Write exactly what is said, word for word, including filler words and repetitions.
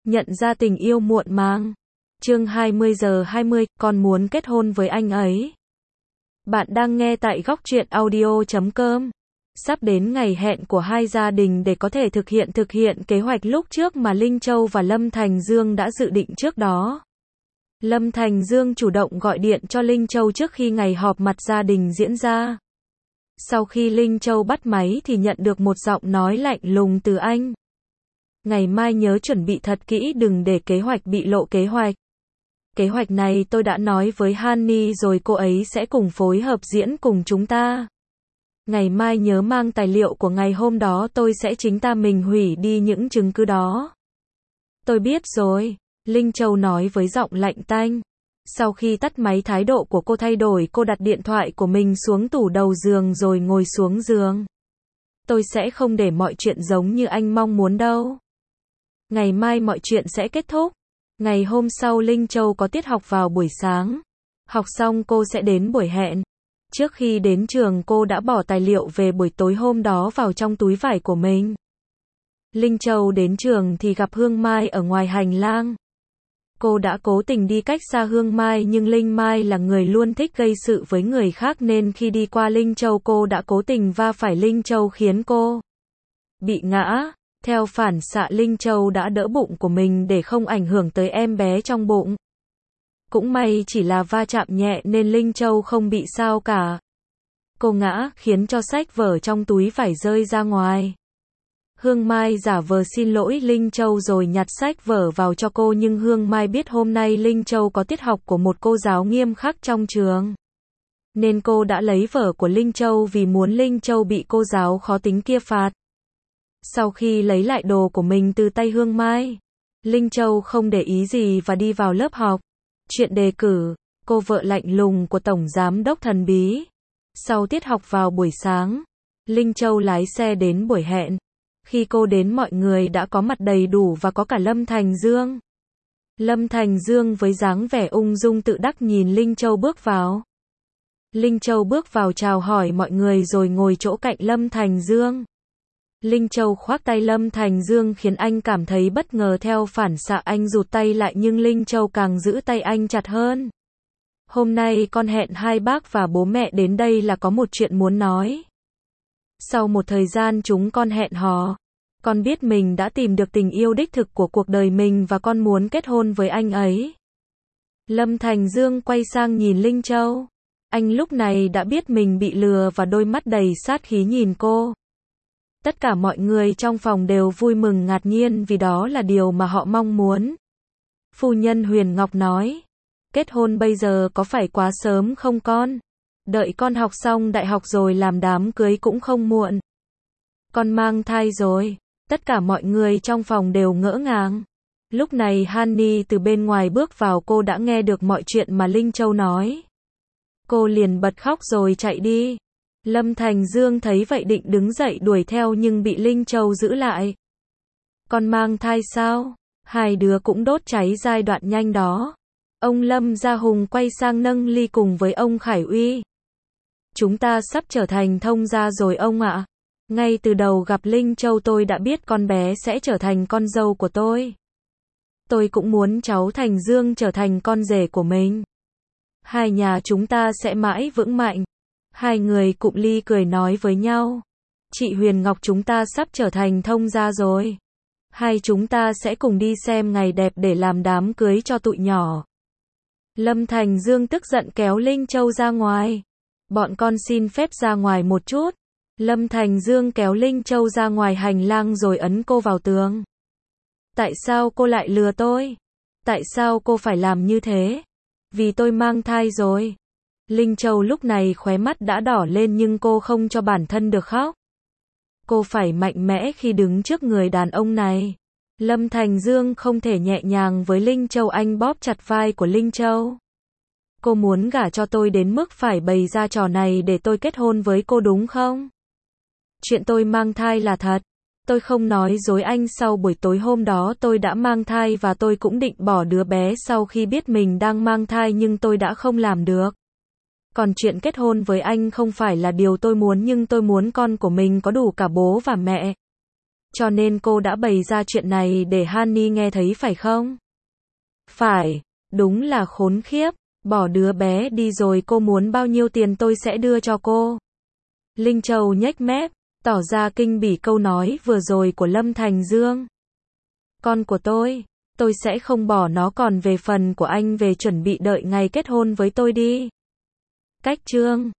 Nhận ra tình yêu muộn màng. Chương hai mươi giờ hai mươi, con muốn kết hôn với anh ấy. Bạn đang nghe tại góc truyện audio chấm com. Sắp đến ngày hẹn của hai gia đình để có thể thực hiện thực hiện kế hoạch lúc trước mà Linh Châu và Lâm Thành Dương đã dự định trước đó. Lâm Thành Dương chủ động gọi điện cho Linh Châu trước khi ngày họp mặt gia đình diễn ra. Sau khi Linh Châu bắt máy thì nhận được một giọng nói lạnh lùng từ anh. Ngày mai nhớ chuẩn bị thật kỹ, đừng để kế hoạch bị lộ kế hoạch. Kế hoạch này tôi đã nói với Honey rồi, cô ấy sẽ cùng phối hợp diễn cùng chúng ta. Ngày mai nhớ mang tài liệu của ngày hôm đó, tôi sẽ chính ta mình hủy đi những chứng cứ đó. Tôi biết rồi, Linh Châu nói với giọng lạnh tanh. Sau khi tắt máy, thái độ của cô thay đổi, cô đặt điện thoại của mình xuống tủ đầu giường rồi ngồi xuống giường. Tôi sẽ không để mọi chuyện giống như anh mong muốn đâu. Ngày mai mọi chuyện sẽ kết thúc. Ngày hôm sau Linh Châu có tiết học vào buổi sáng. Học xong cô sẽ đến buổi hẹn. Trước khi đến trường cô đã bỏ tài liệu về buổi tối hôm đó vào trong túi vải của mình. Linh Châu đến trường thì gặp Hương Mai ở ngoài hành lang. Cô đã cố tình đi cách xa Hương Mai, nhưng Linh Mai là người luôn thích gây sự với người khác nên khi đi qua Linh Châu cô đã cố tình va phải Linh Châu khiến cô bị ngã. Theo phản xạ Linh Châu đã đỡ bụng của mình để không ảnh hưởng tới em bé trong bụng. Cũng may chỉ là va chạm nhẹ nên Linh Châu không bị sao cả. Cô ngã khiến cho sách vở trong túi vải rơi ra ngoài. Hương Mai giả vờ xin lỗi Linh Châu rồi nhặt sách vở vào cho cô, nhưng Hương Mai biết hôm nay Linh Châu có tiết học của một cô giáo nghiêm khắc trong trường. Nên cô đã lấy vở của Linh Châu vì muốn Linh Châu bị cô giáo khó tính kia phạt. Sau khi lấy lại đồ của mình từ tay Hương Mai, Linh Châu không để ý gì và đi vào lớp học. Chuyện đề cử, cô vợ lạnh lùng của Tổng Giám đốc thần bí. Sau tiết học vào buổi sáng, Linh Châu lái xe đến buổi hẹn. Khi cô đến mọi người đã có mặt đầy đủ và có cả Lâm Thành Dương. Lâm Thành Dương với dáng vẻ ung dung tự đắc nhìn Linh Châu bước vào. Linh Châu bước vào chào hỏi mọi người rồi ngồi chỗ cạnh Lâm Thành Dương. Linh Châu khoác tay Lâm Thành Dương khiến anh cảm thấy bất ngờ, theo phản xạ anh rụt tay lại nhưng Linh Châu càng giữ tay anh chặt hơn. Hôm nay con hẹn hai bác và bố mẹ đến đây là có một chuyện muốn nói. Sau một thời gian chúng con hẹn hò, con biết mình đã tìm được tình yêu đích thực của cuộc đời mình và con muốn kết hôn với anh ấy. Lâm Thành Dương quay sang nhìn Linh Châu. Anh lúc này đã biết mình bị lừa và đôi mắt đầy sát khí nhìn cô. Tất cả mọi người trong phòng đều vui mừng ngạc nhiên vì đó là điều mà họ mong muốn. Phu nhân Huyền Ngọc nói, kết hôn bây giờ có phải quá sớm không con? Đợi con học xong đại học rồi làm đám cưới cũng không muộn. Con mang thai rồi. Tất cả mọi người trong phòng đều ngỡ ngàng. Lúc này Honey từ bên ngoài bước vào, cô đã nghe được mọi chuyện mà Linh Châu nói. Cô liền bật khóc rồi chạy đi. Lâm Thành Dương thấy vậy định đứng dậy đuổi theo nhưng bị Linh Châu giữ lại. Con mang thai sao? Hai đứa cũng đốt cháy giai đoạn nhanh đó. Ông Lâm Gia Hùng quay sang nâng ly cùng với ông Khải Uy. Chúng ta sắp trở thành thông gia rồi ông ạ. Ngay từ đầu gặp Linh Châu tôi đã biết con bé sẽ trở thành con dâu của tôi. Tôi cũng muốn cháu Thành Dương trở thành con rể của mình. Hai nhà chúng ta sẽ mãi vững mạnh. Hai người cụm ly cười nói với nhau. Chị Huyền Ngọc, chúng ta sắp trở thành thông gia rồi. Hai chúng ta sẽ cùng đi xem ngày đẹp để làm đám cưới cho tụi nhỏ. Lâm Thành Dương tức giận kéo Linh Châu ra ngoài. Bọn con xin phép ra ngoài một chút. Lâm Thành Dương kéo Linh Châu ra ngoài hành lang rồi ấn cô vào tường. Tại sao cô lại lừa tôi? Tại sao cô phải làm như thế? Vì tôi mang thai rồi. Linh Châu lúc này khóe mắt đã đỏ lên nhưng cô không cho bản thân được khóc. Cô phải mạnh mẽ khi đứng trước người đàn ông này. Lâm Thành Dương không thể nhẹ nhàng với Linh Châu, anh bóp chặt vai của Linh Châu. Cô muốn gả cho tôi đến mức phải bày ra trò này để tôi kết hôn với cô đúng không? Chuyện tôi mang thai là thật. Tôi không nói dối anh, sau buổi tối hôm đó tôi đã mang thai và tôi cũng định bỏ đứa bé sau khi biết mình đang mang thai nhưng tôi đã không làm được. Còn chuyện kết hôn với anh không phải là điều tôi muốn, nhưng tôi muốn con của mình có đủ cả bố và mẹ. Cho nên cô đã bày ra chuyện này để Honey nghe thấy phải không? Phải, đúng là khốn khiếp, bỏ đứa bé đi rồi cô muốn bao nhiêu tiền tôi sẽ đưa cho cô. Linh Châu nhếch mép, tỏ ra kinh bỉ câu nói vừa rồi của Lâm Thành Dương. Con của tôi, tôi sẽ không bỏ nó, còn về phần của anh về chuẩn bị đợi ngày kết hôn với tôi đi. Cách chương